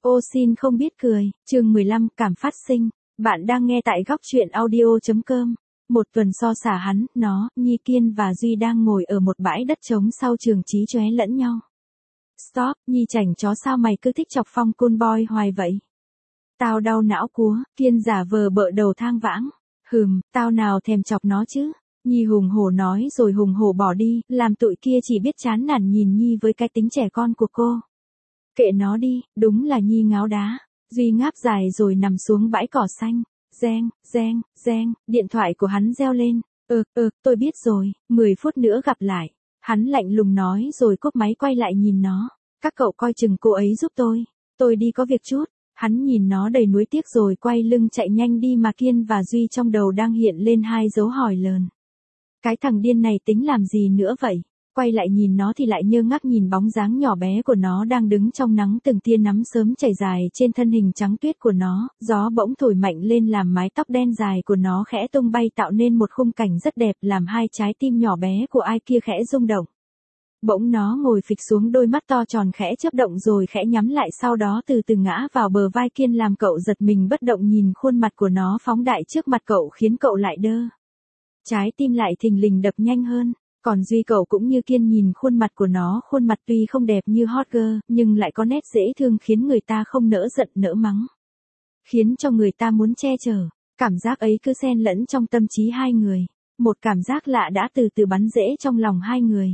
Ô xin không biết cười, chương 15 cảm phát sinh. Bạn đang nghe tại góc truyện audio.com. Một tuần so xả hắn, nó, Nhi Kiên và Duy đang ngồi ở một bãi đất trống sau trường chí chóe lẫn nhau. Stop, Nhi chảnh chó sao mày cứ thích chọc Phong Cool Boy hoài vậy? Tao đau não cúa, Kiên giả vờ bợ đầu thang vãng. Tao nào thèm chọc nó chứ? Nhi hùng hổ nói rồi hùng hổ bỏ đi, làm tụi kia chỉ biết chán nản nhìn Nhi với cái tính trẻ con của cô. Kệ nó đi, đúng là Nhi ngáo đá. Duy ngáp dài rồi nằm xuống bãi cỏ xanh. Reng, reng, reng, điện thoại của hắn reo lên. Tôi biết rồi, 10 phút nữa gặp lại. Hắn lạnh lùng nói rồi cúp máy quay lại nhìn nó. Các cậu coi chừng cô ấy giúp tôi đi có việc chút. Hắn nhìn nó đầy nuối tiếc rồi quay lưng chạy nhanh đi mà Kiên và Duy trong đầu đang hiện lên hai dấu hỏi lớn. Cái thằng điên này tính làm gì nữa vậy? Quay lại nhìn nó thì lại ngơ ngác nhìn bóng dáng nhỏ bé của nó đang đứng trong nắng, từng tia nắm sớm chảy dài trên thân hình trắng tuyết của nó, gió bỗng thổi mạnh lên làm mái tóc đen dài của nó khẽ tung bay tạo nên một khung cảnh rất đẹp, làm hai trái tim nhỏ bé của ai kia khẽ rung động. Bỗng nó ngồi phịch xuống, đôi mắt to tròn khẽ chớp động rồi khẽ nhắm lại, sau đó từ từ ngã vào bờ vai Kiên làm cậu giật mình bất động, nhìn khuôn mặt của nó phóng đại trước mặt cậu khiến cậu lại đơ. Trái tim lại thình lình đập nhanh hơn. Còn Duy cậu cũng như Kiên nhìn khuôn mặt của nó, khuôn mặt tuy không đẹp như hot girl, nhưng lại có nét dễ thương khiến người ta không nỡ giận nỡ mắng. Khiến cho người ta muốn che chở. Cảm giác ấy cứ xen lẫn trong tâm trí hai người. Một cảm giác lạ đã từ từ bắn rễ trong lòng hai người.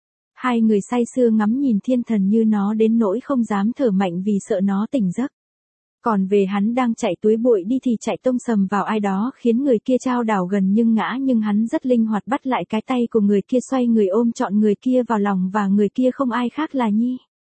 Hai người say sưa ngắm nhìn thiên thần như nó đến nỗi không dám thở mạnh vì sợ nó tỉnh giấc. Còn về hắn đang chạy túi bụi đi thì chạy tông sầm vào ai đó khiến người kia chao đảo gần nhưng ngã, nhưng hắn rất linh hoạt bắt lại cái tay của người kia, xoay người ôm trọn người kia vào lòng, và người kia không ai khác là Nhi.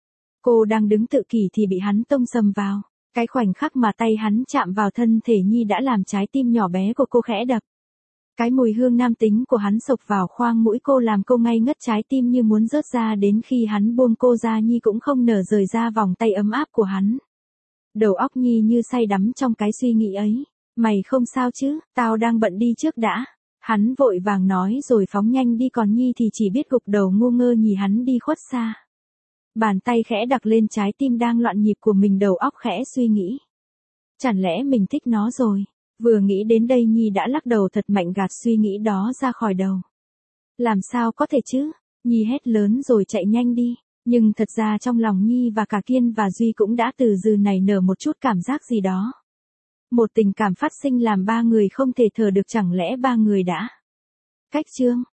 Cô đang đứng tự kỷ thì bị hắn tông sầm vào. Cái khoảnh khắc mà tay hắn chạm vào thân thể Nhi đã làm trái tim nhỏ bé của cô khẽ đập. Cái mùi hương nam tính của hắn xộc vào khoang mũi cô làm cô ngây ngất, trái tim như muốn rớt ra, đến khi hắn buông cô ra Nhi cũng không nở rời ra vòng tay ấm áp của hắn. Đầu óc Nhi như say đắm trong cái suy nghĩ ấy. Mày không sao chứ, tao đang bận, đi trước đã. Hắn vội vàng nói rồi phóng nhanh đi, còn Nhi thì chỉ biết gục đầu ngu ngơ nhìn hắn đi khuất xa. Bàn tay khẽ đặt lên trái tim đang loạn nhịp của mình, đầu óc khẽ suy nghĩ. Chẳng lẽ mình thích nó rồi? Vừa nghĩ đến đây Nhi đã lắc đầu thật mạnh gạt suy nghĩ đó ra khỏi đầu. Làm sao có thể chứ? Nhi hét lớn rồi chạy nhanh đi. Nhưng thật ra trong lòng Nhi và cả Kiên và Duy cũng đã từ từ nảy nở một chút cảm giác gì đó. Một tình cảm phát sinh làm ba người không thể thở được, chẳng lẽ ba người đã cách chương.